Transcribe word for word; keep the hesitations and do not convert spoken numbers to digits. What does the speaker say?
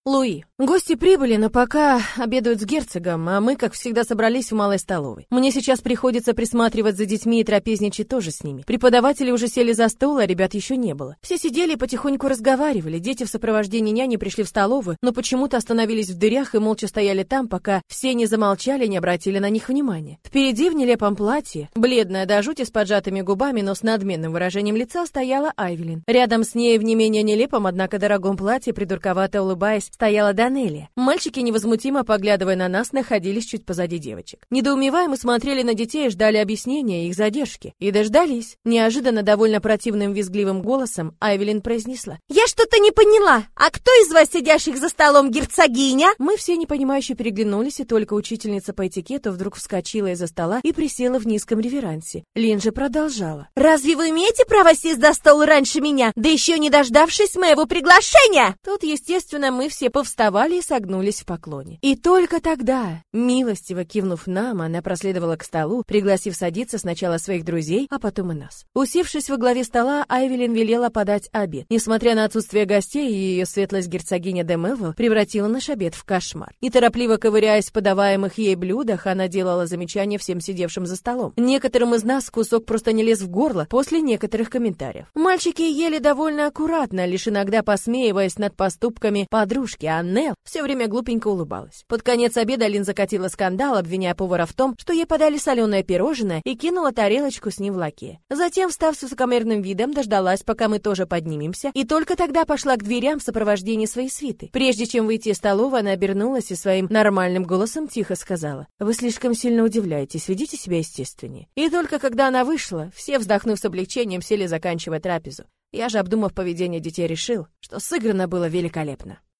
Луи. Гости прибыли, но пока обедают с герцогом, а мы, как всегда, собрались в малой столовой. Мне сейчас приходится присматривать за детьми и трапезничать тоже с ними. Преподаватели уже сели за стол, а ребят еще не было. Все сидели и потихоньку разговаривали. Дети в сопровождении няни пришли в столовую, но почему-то остановились в дверях и молча стояли там, пока все не замолчали и не обратили на них внимания. Впереди в нелепом платье, бледная до жути с поджатыми губами, но с надменным выражением лица, стояла Айвелин. Рядом с ней в не менее нелепом, однако дорогом платье, придурковато улыбаясь, стояла Данелия. Мальчики, невозмутимо поглядывая на нас, находились чуть позади девочек. Недоумевая, мы смотрели на детей и ждали объяснения их задержки. И дождались. Неожиданно, довольно противным визгливым голосом, Айвелин произнесла: «Я что-то не поняла. А кто из вас, сидящих за столом, герцогиня?» Мы все непонимающе переглянулись, и только учительница по этикету вдруг вскочила из-за стола и присела в низком реверансе. Лин же продолжала: «Разве вы имеете право сесть за стол раньше меня, да еще не дождавшись моего приглашения?» Тут, естественно, мы все повставали и согнулись в поклоне. И только тогда, милостиво кивнув нам, она проследовала к столу, пригласив садиться сначала своих друзей, а потом и нас. Усевшись во главе стола, Айвелин велела подать обед. Несмотря на отсутствие гостей, ее светлость герцогиня де Мелвилл превратила наш обед в кошмар. Неторопливо ковыряясь в подаваемых ей блюдах, она делала замечания всем сидевшим за столом. Некоторым из нас кусок просто не лез в горло после некоторых комментариев. Мальчики ели довольно аккуратно, лишь иногда посмеиваясь над поступками подружки, а Нелл все время глупенько улыбалась. Под конец обеда Лин закатила скандал, обвиняя повара в том, что ей подали соленое пирожное, и кинула тарелочку с ним в лакея. Затем, встав с высокомерным видом, дождалась, пока мы тоже поднимемся, и только тогда пошла к дверям в сопровождении своей свиты. Прежде чем выйти из столовой, она обернулась и своим нормальным голосом тихо сказала: «Вы слишком сильно удивляетесь, ведите себя естественнее». И только когда она вышла, все, вздохнув с облегчением, сели заканчивать трапезу. Я же, обдумав поведение детей, решил, что сыграно было великолепно.